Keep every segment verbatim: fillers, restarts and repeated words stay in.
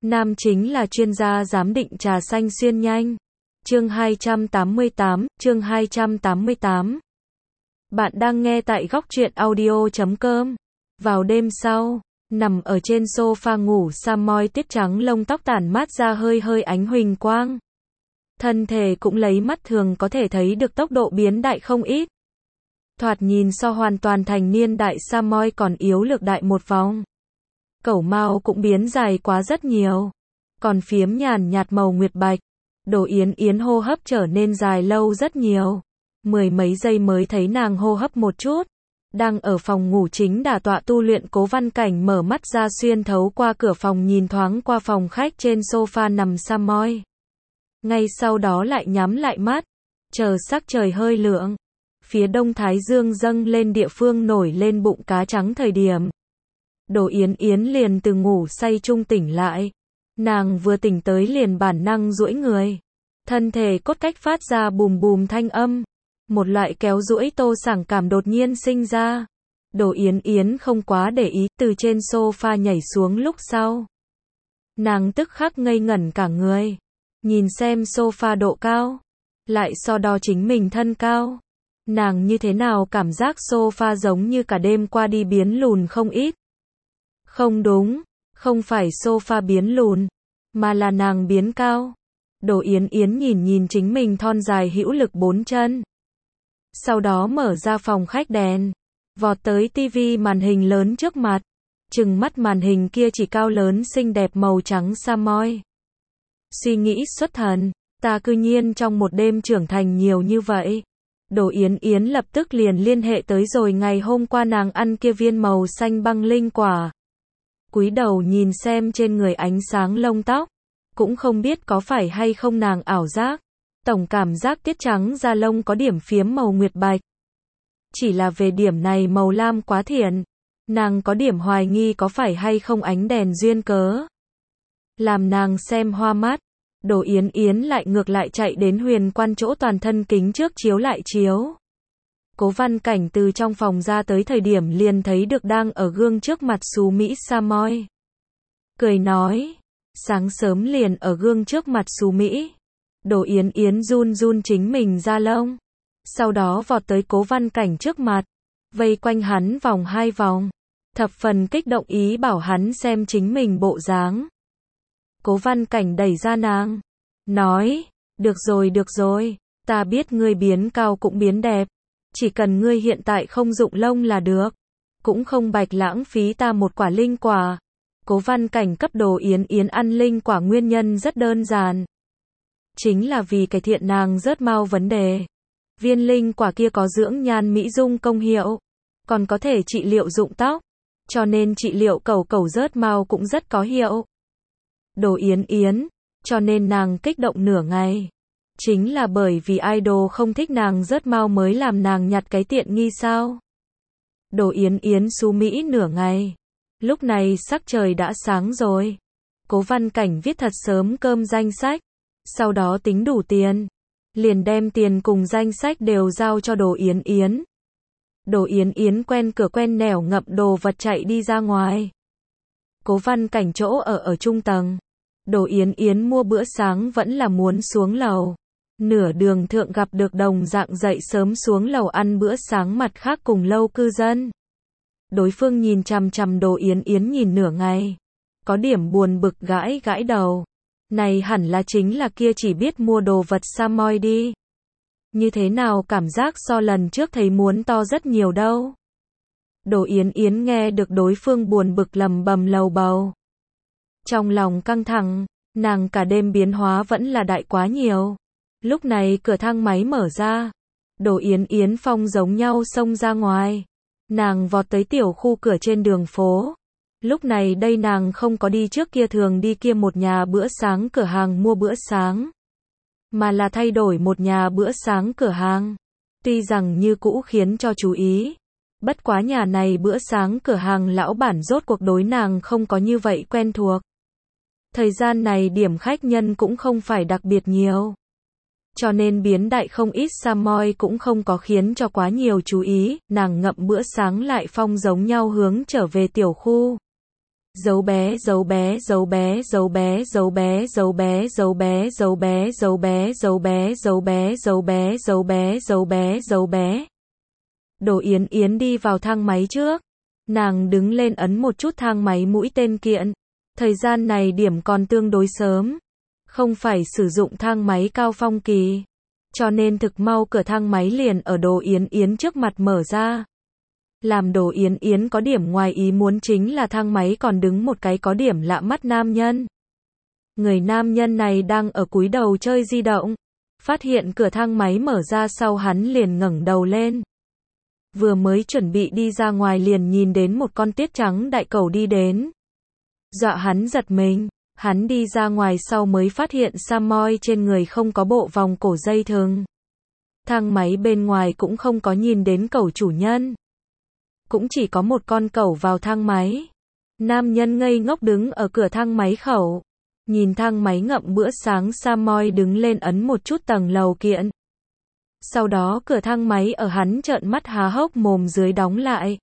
Nam chính là chuyên gia giám định trà xanh xuyên nhanh. Chương hai trăm tám mươi tám, chương hai trăm tám mươi tám. Bạn đang nghe tại góc truyện audio chấm com. Vào đêm sau, nằm ở trên sofa ngủ Samoy tuyết trắng lông tóc tản mát ra hơi hơi ánh huỳnh quang. Thân thể cũng lấy mắt thường có thể thấy được tốc độ biến đại không ít. Thoạt nhìn so hoàn toàn thành niên đại Samoy còn yếu lược đại một vòng. Cẩu mao cũng biến dài quá rất nhiều. Còn phiếm nhàn nhạt màu nguyệt bạch. Đồ Yến Yến hô hấp trở nên dài lâu rất nhiều. Mười mấy giây mới thấy nàng hô hấp một chút. Đang ở phòng ngủ chính đả tọa tu luyện Cố Văn Cảnh mở mắt ra xuyên thấu qua cửa phòng nhìn thoáng qua phòng khách trên sofa nằm Samoy. Ngay sau đó lại nhắm lại mắt. Chờ sắc trời hơi lượng. Phía đông thái dương dâng lên địa phương nổi lên bụng cá trắng thời điểm. Đồ Yến Yến liền từ ngủ say trung tỉnh lại. Nàng vừa tỉnh tới liền bản năng duỗi người. Thân thể cốt cách phát ra bùm bùm thanh âm. Một loại kéo duỗi tô sảng cảm đột nhiên sinh ra. Đồ Yến Yến không quá để ý, từ trên sofa nhảy xuống lúc sau. Nàng tức khắc ngây ngẩn cả người. Nhìn xem sofa độ cao. Lại so đo chính mình thân cao. Nàng như thế nào cảm giác sofa giống như cả đêm qua đi biến lùn không ít. Không đúng, không phải sofa biến lùn, mà là nàng biến cao. Đồ Yến Yến nhìn nhìn chính mình thon dài hữu lực bốn chân. Sau đó mở ra phòng khách đèn, vọt tới tivi màn hình lớn trước mặt. Chừng mắt màn hình kia chỉ cao lớn xinh đẹp màu trắng Samoy. Suy nghĩ xuất thần, ta cư nhiên trong một đêm trưởng thành nhiều như vậy. Đồ Yến Yến lập tức liền liên hệ tới rồi ngày hôm qua nàng ăn kia viên màu xanh băng linh quả. Cúi đầu nhìn xem trên người ánh sáng lông tóc, cũng không biết có phải hay không nàng ảo giác. Tổng cảm giác tiết trắng da lông có điểm phiếm màu nguyệt bạch. Chỉ là về điểm này màu lam quá thiện, nàng có điểm hoài nghi có phải hay không ánh đèn duyên cớ. Làm nàng xem hoa mắt, Đồ Yến Yến lại ngược lại chạy đến huyền quan chỗ toàn thân kính trước chiếu lại chiếu. Cố Văn Cảnh từ trong phòng ra tới thời điểm liền thấy được đang ở gương trước mặt xú Mỹ Samoy. Cười nói, sáng sớm liền ở gương trước mặt xú Mỹ. Đồ Yến Yến run run chính mình da lông. Sau đó vọt tới Cố Văn Cảnh trước mặt, vây quanh hắn vòng hai vòng. Thập phần kích động ý bảo hắn xem chính mình bộ dáng. Cố Văn Cảnh đẩy ra nàng, nói, được rồi được rồi, ta biết ngươi biến cao cũng biến đẹp. Chỉ cần ngươi hiện tại không dụng lông là được. Cũng không bạch lãng phí ta một quả linh quả. Cố Văn Cảnh cấp Đồ Yến Yến ăn linh quả nguyên nhân rất đơn giản. Chính là vì cải thiện nàng rớt mau vấn đề. Viên linh quả kia có dưỡng nhan mỹ dung công hiệu. Còn có thể trị liệu rụng tóc. Cho nên trị liệu cẩu cẩu rớt mau cũng rất có hiệu. Đồ Yến Yến, cho nên nàng kích động nửa ngày. Chính là bởi vì idol không thích nàng rớt mau mới làm nàng nhặt cái tiện nghi sao. Đồ Yến Yến xú Mỹ nửa ngày. Lúc này sắc trời đã sáng rồi. Cố Văn Cảnh viết thật sớm cơm danh sách. Sau đó tính đủ tiền. Liền đem tiền cùng danh sách đều giao cho Đồ Yến Yến. Đồ Yến Yến quen cửa quen nẻo ngậm đồ vật chạy đi ra ngoài. Cố Văn Cảnh chỗ ở ở trung tầng. Đồ Yến Yến mua bữa sáng vẫn là muốn xuống lầu. Nửa đường thượng gặp được đồng dạng dậy sớm xuống lầu ăn bữa sáng mặt khác cùng lâu cư dân. Đối phương nhìn chằm chằm Đồ Yến Yến nhìn nửa ngày. Có điểm buồn bực gãi gãi đầu. Này hẳn là chính là kia chỉ biết mua đồ vật Samoy đi. Như thế nào cảm giác so lần trước thấy muốn to rất nhiều đâu. Đồ Yến Yến nghe được đối phương buồn bực lầm bầm lầu bầu. Trong lòng căng thẳng, nàng cả đêm biến hóa vẫn là đại quá nhiều. Lúc này cửa thang máy mở ra. Đồ Yến Yến phong giống nhau xông ra ngoài. Nàng vọt tới tiểu khu cửa trên đường phố. Lúc này đây nàng không có đi trước kia thường đi kia một nhà bữa sáng cửa hàng mua bữa sáng. Mà là thay đổi một nhà bữa sáng cửa hàng. Tuy rằng như cũ khiến cho chú ý. Bất quá nhà này bữa sáng cửa hàng lão bản rốt cuộc đối nàng không có như vậy quen thuộc. Thời gian này điểm khách nhân cũng không phải đặc biệt nhiều. Cho nên biến đại không ít Samoy cũng không có khiến cho quá nhiều chú ý, nàng ngậm bữa sáng lại phong giống nhau hướng trở về tiểu khu. Dấu bé, dấu bé, dấu bé, dấu bé, dấu bé, dấu bé, dấu bé, dấu bé, dấu bé, dấu bé, dấu bé, dấu bé, dấu bé, dấu bé, dấu bé. Đỗ Yến Yến đi vào thang máy trước. Nàng đứng lên ấn một chút thang máy mũi tên kiện. Thời gian này điểm còn tương đối sớm. Không phải sử dụng thang máy cao phong kỳ. Cho nên thực mau cửa thang máy liền ở Đỗ Yến Yến trước mặt mở ra. Làm Đỗ Yến Yến có điểm ngoài ý muốn chính là thang máy còn đứng một cái có điểm lạ mắt nam nhân. Người nam nhân này đang ở cúi đầu chơi di động. Phát hiện cửa thang máy mở ra sau hắn liền ngẩng đầu lên. Vừa mới chuẩn bị đi ra ngoài liền nhìn đến một con tuyết trắng đại cẩu đi đến. Dọa hắn giật mình. Hắn đi ra ngoài sau mới phát hiện Samoy trên người không có bộ vòng cổ dây thừng. Thang máy bên ngoài cũng không có nhìn đến cẩu chủ nhân. Cũng chỉ có một con cẩu vào thang máy. Nam nhân ngây ngốc đứng ở cửa thang máy khẩu. Nhìn thang máy ngậm bữa sáng Samoy đứng lên ấn một chút tầng lầu kiện. Sau đó cửa thang máy ở hắn trợn mắt há hốc mồm dưới đóng lại.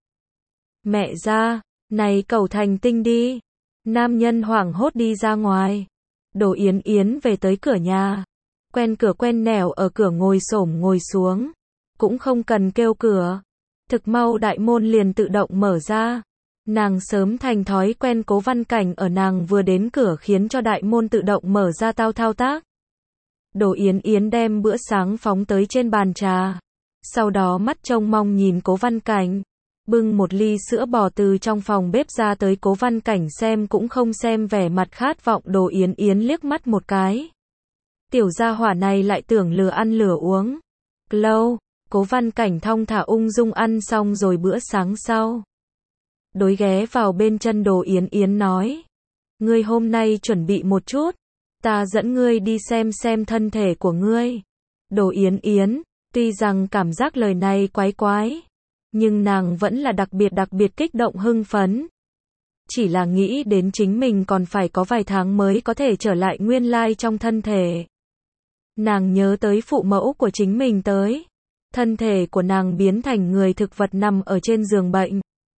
Mẹ ra, này cẩu thành tinh đi. Nam nhân hoảng hốt đi ra ngoài. Đỗ Yến Yến về tới cửa nhà. Quen cửa quen nẻo ở cửa ngồi xổm ngồi xuống. Cũng không cần kêu cửa. Thực mau đại môn liền tự động mở ra. Nàng sớm thành thói quen Cố Văn Cảnh ở nàng vừa đến cửa khiến cho đại môn tự động mở ra tao thao tác. Đỗ Yến Yến đem bữa sáng phóng tới trên bàn trà. Sau đó mắt trông mong nhìn Cố Văn Cảnh. Bưng một ly sữa bò từ trong phòng bếp ra tới Cố Văn Cảnh xem cũng không xem vẻ mặt khát vọng Đỗ Yến Yến liếc mắt một cái. Tiểu gia hỏa này lại tưởng lừa ăn lừa uống. Lâu, Cố Văn Cảnh thong thả ung dung ăn xong rồi bữa sáng sau. Đối ghé vào bên chân Đỗ Yến Yến nói. Ngươi hôm nay chuẩn bị một chút. Ta dẫn ngươi đi xem xem thân thể của ngươi. Đỗ Yến Yến, tuy rằng cảm giác lời này quái quái. Nhưng nàng vẫn là đặc biệt đặc biệt kích động hưng phấn. Chỉ là nghĩ đến chính mình còn phải có vài tháng mới có thể trở lại nguyên lai trong thân thể. Nàng nhớ tới phụ mẫu của chính mình tới. Thân thể của nàng biến thành người thực vật nằm ở trên giường bệnh.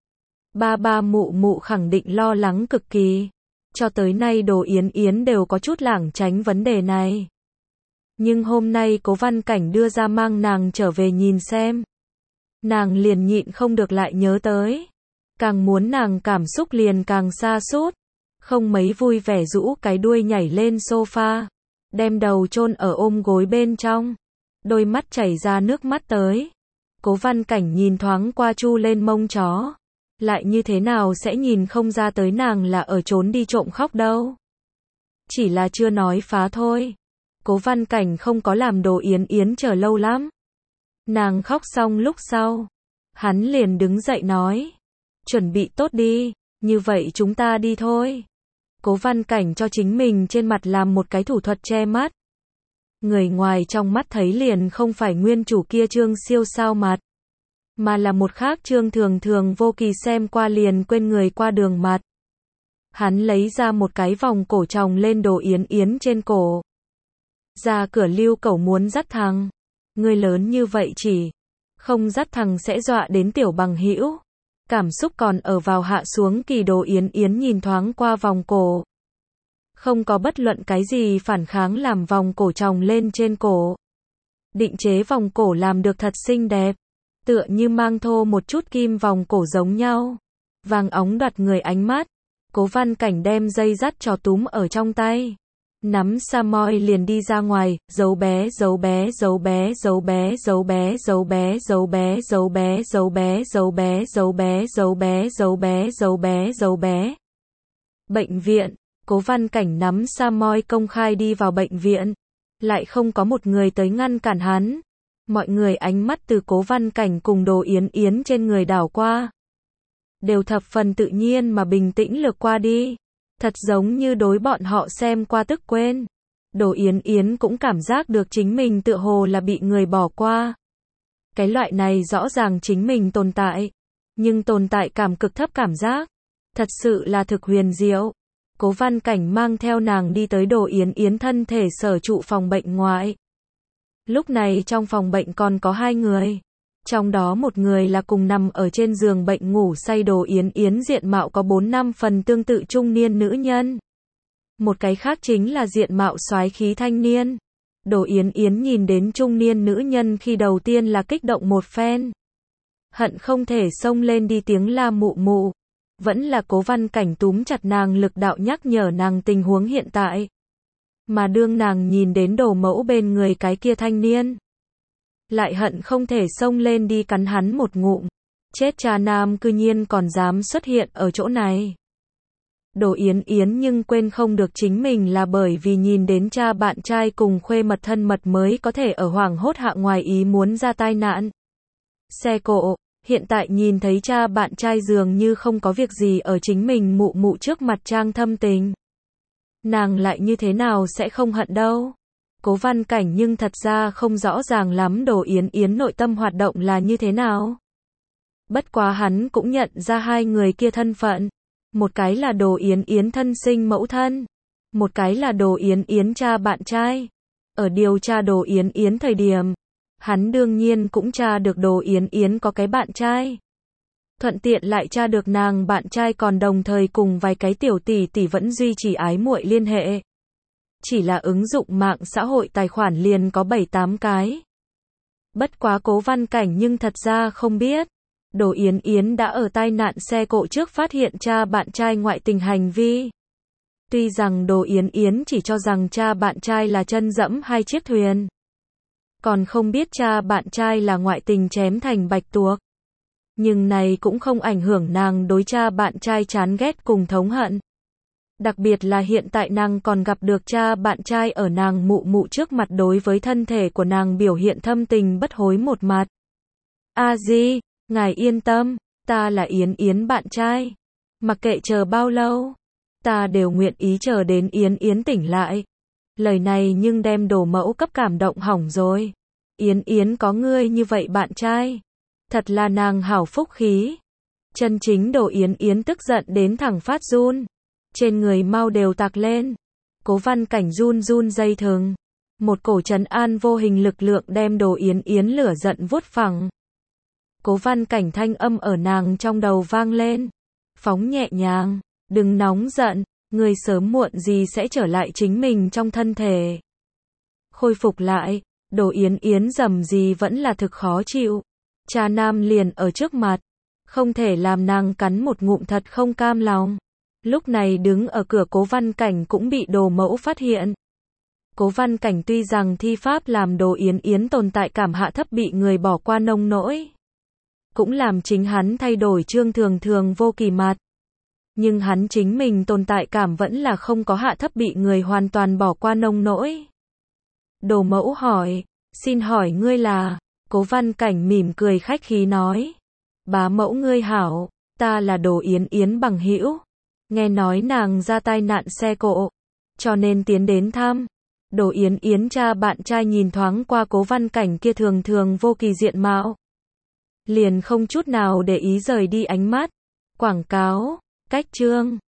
Ba ba mụ mụ khẳng định lo lắng cực kỳ. Cho tới nay Đỗ Yến Yến đều có chút lảng tránh vấn đề này. Nhưng hôm nay Cố Văn Cảnh đưa ra mang nàng trở về nhìn xem. Nàng liền nhịn không được lại nhớ tới. Càng muốn nàng cảm xúc liền càng xa sút. Không mấy vui vẻ rũ cái đuôi nhảy lên sofa. Đem đầu chôn ở ôm gối bên trong. Đôi mắt chảy ra nước mắt tới. Cố Văn Cảnh nhìn thoáng qua chu lên mông chó. Lại như thế nào sẽ nhìn không ra tới nàng là ở trốn đi trộm khóc đâu. Chỉ là chưa nói phá thôi. Cố Văn Cảnh không có làm Đỗ Yến Yến chờ lâu lắm. Nàng khóc xong lúc sau. Hắn liền đứng dậy nói. Chuẩn bị tốt đi, như vậy chúng ta đi thôi. Cố Văn Cảnh cho chính mình trên mặt làm một cái thủ thuật che mắt. Người ngoài trong mắt thấy liền không phải nguyên chủ kia trương siêu sao mặt. Mà là một khác trương thường thường vô kỳ xem qua liền quên người qua đường mặt. Hắn lấy ra một cái vòng cổ tròng lên Đỗ Yến Yến trên cổ. Ra cửa Lưu Cẩu muốn dắt thằng. Người lớn như vậy chỉ. Không dắt thằng sẽ dọa đến tiểu bằng hữu. Cảm xúc còn ở vào hạ xuống kỳ Đỗ Yến Yến nhìn thoáng qua vòng cổ. Không có bất luận cái gì phản kháng làm vòng cổ tròng lên trên cổ. Định chế vòng cổ làm được thật xinh đẹp. Tựa như mang thô một chút kim vòng cổ giống nhau. Vàng óng đoạt người ánh mắt. Cố Văn Cảnh đem dây dắt trò túm ở trong tay. Nắm Samoy liền đi ra ngoài, dấu bé dấu bé dấu bé dấu bé dấu bé dấu bé dấu bé dấu bé dấu bé dấu bé dấu bé dấu bé dấu bé dấu bé dấu bé. Bệnh viện, Cố Văn Cảnh nắm Samoy công khai đi vào bệnh viện. Lại không có một người tới ngăn cản hắn. Mọi người ánh mắt từ Cố Văn Cảnh cùng Đỗ Yến Yến trên người đảo qua. Đều thập phần tự nhiên mà bình tĩnh lược qua đi. Thật giống như đối bọn họ xem qua tức quên. Đỗ Yến Yến cũng cảm giác được chính mình tựa hồ là bị người bỏ qua. Cái loại này rõ ràng chính mình tồn tại. Nhưng tồn tại cảm cực thấp cảm giác. Thật sự là thực huyền diệu. Cố Văn Cảnh mang theo nàng đi tới Đỗ Yến Yến thân thể sở trụ phòng bệnh ngoại. Lúc này trong phòng bệnh còn có hai người. Trong đó một người là cùng nằm ở trên giường bệnh ngủ say Đồ Yến Yến diện mạo có bốn năm phần tương tự trung niên nữ nhân. Một cái khác chính là diện mạo soái khí thanh niên. Đồ Yến Yến nhìn đến trung niên nữ nhân khi đầu tiên là kích động một phen. Hận không thể xông lên đi tiếng la mụ mụ. Vẫn là Cố Văn Cảnh túm chặt nàng lực đạo nhắc nhở nàng tình huống hiện tại. Mà đương nàng nhìn đến Đồ Mẫu bên người cái kia thanh niên, lại hận không thể xông lên đi cắn hắn một ngụm. Chết cha nam cư nhiên còn dám xuất hiện ở chỗ này. Đồ Yến Yến nhưng quên không được chính mình là bởi vì nhìn đến cha bạn trai cùng khuê mật thân mật mới có thể ở hoảng hốt hạ ngoài ý muốn ra tai nạn xe cộ. Hiện tại nhìn thấy cha bạn trai dường như không có việc gì ở chính mình mụ mụ trước mặt trang thâm tình. Nàng lại như thế nào sẽ không hận đâu. Cố Văn Cảnh nhưng thật ra không rõ ràng lắm Đồ Yến Yến nội tâm hoạt động là như thế nào. Bất quá hắn cũng nhận ra hai người kia thân phận. Một cái là Đồ Yến Yến thân sinh mẫu thân. Một cái là Đồ Yến Yến cha bạn trai. Ở điều tra Đồ Yến Yến thời điểm, hắn đương nhiên cũng tra được Đồ Yến Yến có cái bạn trai. Thuận tiện lại tra được nàng bạn trai còn đồng thời cùng vài cái tiểu tỷ tỷ vẫn duy trì ái muội liên hệ. Chỉ là ứng dụng mạng xã hội tài khoản liền có bảy tám cái. Bất quá Cố Văn Cảnh nhưng thật ra không biết. Đồ Yến Yến đã ở tai nạn xe cộ trước phát hiện cha bạn trai ngoại tình hành vi. Tuy rằng Đồ Yến Yến chỉ cho rằng cha bạn trai là chân dẫm hai chiếc thuyền. Còn không biết cha bạn trai là ngoại tình chém thành bạch tuộc. Nhưng này cũng không ảnh hưởng nàng đối cha bạn trai chán ghét cùng thống hận. Đặc biệt là hiện tại nàng còn gặp được cha bạn trai ở nàng mụ mụ trước mặt đối với thân thể của nàng biểu hiện thâm tình bất hối một mặt. A Di, ngài yên tâm, ta là Yến Yến bạn trai. Mặc kệ chờ bao lâu, ta đều nguyện ý chờ đến Yến Yến tỉnh lại. Lời này nhưng đem Đồ Mẫu cấp cảm động hỏng rồi. Yến Yến có ngươi như vậy bạn trai. Thật là nàng hảo phúc khí. Chân chính Đồ Yến Yến tức giận đến thẳng phát run. Trên người mau đều tạc lên. Cố Văn Cảnh run run dây thừng. Một cổ trấn an vô hình lực lượng đem Đồ Yến Yến lửa giận vuốt phẳng. Cố Văn Cảnh thanh âm ở nàng trong đầu vang lên. Phóng nhẹ nhàng, đừng nóng giận, người sớm muộn gì sẽ trở lại chính mình trong thân thể. Khôi phục lại, Đồ Yến Yến dầm gì vẫn là thực khó chịu. Cha nam liền ở trước mặt, không thể làm nàng cắn một ngụm thật không cam lòng. Lúc này đứng ở cửa Cố Văn Cảnh cũng bị Đồ Mẫu phát hiện. Cố Văn Cảnh tuy rằng thi pháp làm Đồ Yến Yến tồn tại cảm hạ thấp bị người bỏ qua nông nỗi, cũng làm chính hắn thay đổi trương thường thường vô kỳ mặt. Nhưng hắn chính mình tồn tại cảm vẫn là không có hạ thấp bị người hoàn toàn bỏ qua nông nỗi. Đồ Mẫu hỏi, xin hỏi ngươi là? Cố Văn Cảnh mỉm cười khách khí nói, bá mẫu ngươi hảo, ta là Đồ Yến Yến bằng hữu. Nghe nói nàng ra tai nạn xe cộ, cho nên tiến đến thăm. Đồ Yến Yến cha bạn trai nhìn thoáng qua Cố Văn Cảnh kia thường thường vô kỳ diện mạo, liền không chút nào để ý rời đi ánh mắt. Quảng cáo, cách chương